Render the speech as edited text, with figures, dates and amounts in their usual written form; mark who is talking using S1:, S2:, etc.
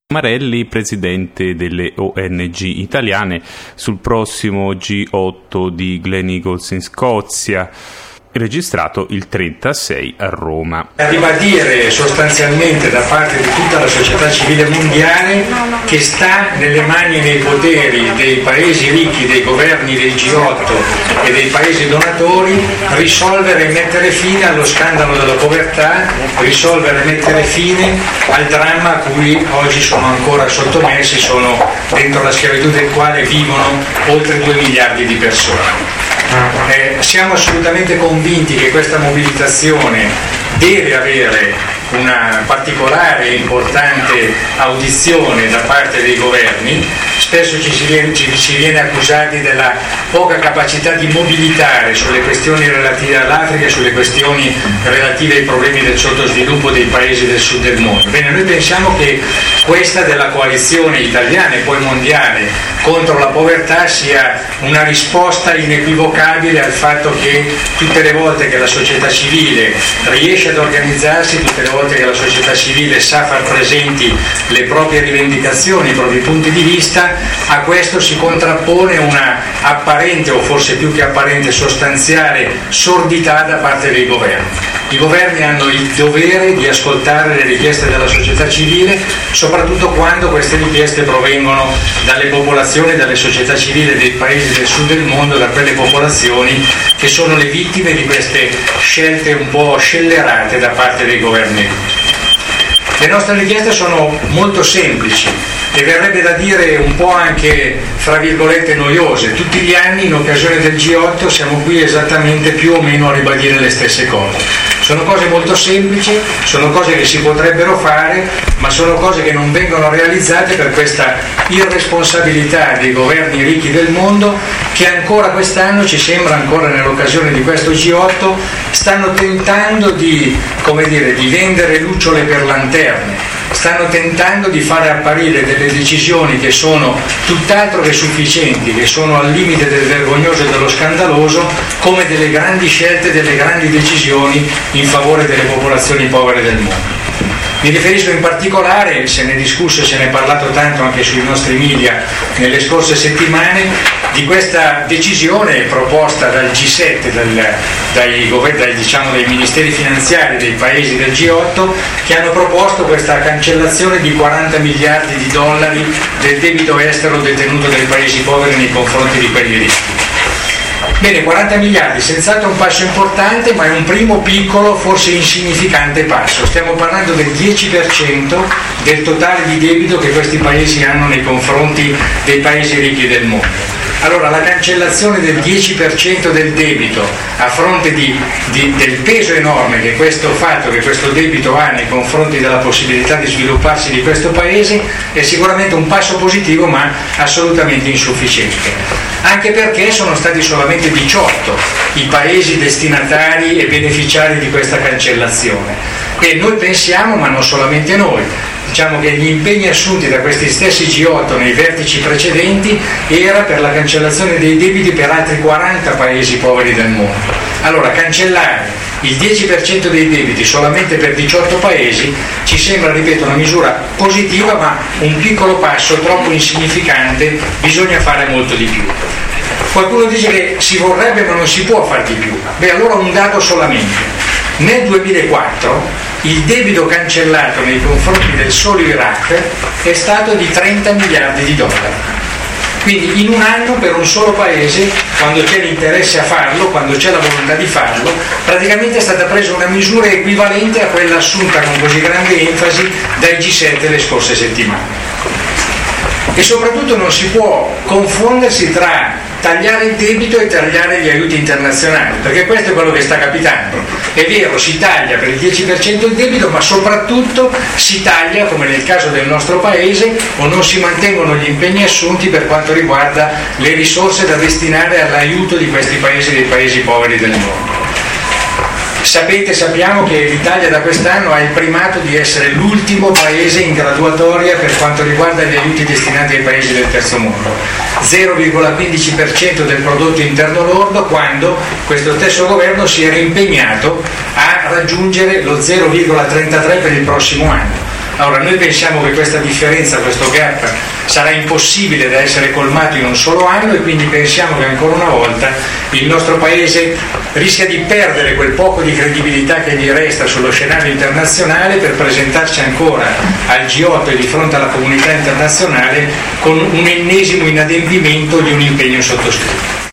S1: Marelli, presidente delle ONG italiane, sul prossimo G8 di Gleneagles in Scozia, registrato il 36 a Roma.
S2: A ribadire sostanzialmente da parte di tutta la società civile mondiale che sta nelle mani e nei poteri dei paesi ricchi, dei governi dei G8 e dei paesi donatori risolvere e mettere fine allo scandalo della povertà, risolvere e mettere fine al dramma a cui oggi sono ancora sottomessi, sono dentro la schiavitù del quale vivono oltre 2 miliardi di persone. Siamo assolutamente convinti che questa mobilitazione deve avere una particolare e importante audizione da parte dei governi. Spesso ci si viene accusati della poca capacità di mobilitare sulle questioni relative all'Africa e sulle questioni relative ai problemi del sottosviluppo dei paesi del sud del mondo. Bene, noi pensiamo che questa della coalizione italiana e poi mondiale contro la povertà sia una risposta inequivocabile al fatto che tutte le volte che la società civile riesce ad organizzarsi, tutte le volte che la società civile sa far presenti le proprie rivendicazioni, i propri punti di vista, a questo si contrappone una apparente, o forse più che apparente sostanziale, sordità da parte dei governi. I governi hanno il dovere di ascoltare le richieste della società civile, soprattutto quando queste richieste provengono dalle popolazioni, dalle società civili dei paesi del sud del mondo, da quelle popolazioni che sono le vittime di queste scelte un po' scellerate da parte dei governi. Le nostre richieste sono molto semplici e verrebbe da dire un po' anche, fra virgolette, noiose. Tutti gli anni in occasione del G8 siamo qui esattamente più o meno a ribadire le stesse cose. Sono cose molto semplici, sono cose che si potrebbero fare, ma sono cose che non vengono realizzate per questa irresponsabilità dei governi ricchi del mondo che ancora quest'anno, ci sembra ancora nell'occasione di questo G8, stanno tentando di vendere lucciole per lanterne. Stanno tentando di fare apparire delle decisioni che sono tutt'altro che sufficienti, che sono al limite del vergognoso e dello scandaloso, come delle grandi scelte, delle grandi decisioni in favore delle popolazioni povere del mondo. Mi riferisco in particolare, se ne è discusso e se ne è parlato tanto anche sui nostri media nelle scorse settimane, di questa decisione proposta dal G7, dai ministeri finanziari dei paesi del G8, che hanno proposto questa cancellazione di 40 miliardi di dollari del debito estero detenuto dai paesi poveri nei confronti di quelli ricchi. Bene, 40 miliardi, senz'altro un passo importante, ma è un primo piccolo, forse insignificante passo. Stiamo parlando del 10% del totale di debito che questi paesi hanno nei confronti dei paesi ricchi del mondo. Allora, la cancellazione del 10% del debito a fronte del peso enorme che questo fatto, che questo debito ha nei confronti della possibilità di svilupparsi di questo paese, è sicuramente un passo positivo, ma assolutamente insufficiente. Anche perché sono stati solamente 18 i paesi destinatari e beneficiari di questa cancellazione. E noi pensiamo, ma non solamente noi, diciamo che gli impegni assunti da questi stessi G8 nei vertici precedenti era per la cancellazione dei debiti per altri 40 paesi poveri del mondo. Allora, cancellare il 10% dei debiti solamente per 18 paesi ci sembra, ripeto, una misura positiva, ma un piccolo passo troppo insignificante, bisogna fare molto di più. Qualcuno dice che si vorrebbe ma non si può fare di più. Beh, allora un dato solamente. Nel 2004 il debito cancellato nei confronti del solo Iraq è stato di 30 miliardi di dollari. Quindi in un anno per un solo paese, quando c'è l'interesse a farlo, quando c'è la volontà di farlo, praticamente è stata presa una misura equivalente a quella assunta con così grande enfasi dai G7 le scorse settimane. E soprattutto non si può confondersi tra tagliare il debito e tagliare gli aiuti internazionali, perché questo è quello che sta capitando. È vero, si taglia per il 10% il debito, ma soprattutto si taglia, come nel caso del nostro paese, o non si mantengono gli impegni assunti per quanto riguarda le risorse da destinare all'aiuto di questi paesi, dei paesi poveri del mondo. Sappiamo che l'Italia da quest'anno ha il primato di essere l'ultimo paese in graduatoria per quanto riguarda gli aiuti destinati ai paesi del terzo mondo, 0,15% del prodotto interno lordo, quando questo stesso governo si era impegnato a raggiungere lo 0,33% per il prossimo anno. Allora noi pensiamo che questa differenza, questo gap sarà impossibile da essere colmato in un solo anno, e quindi pensiamo che ancora una volta il nostro Paese rischia di perdere quel poco di credibilità che gli resta sullo scenario internazionale per presentarci ancora al G8 e di fronte alla comunità internazionale con un ennesimo inadempimento di un impegno sottoscritto.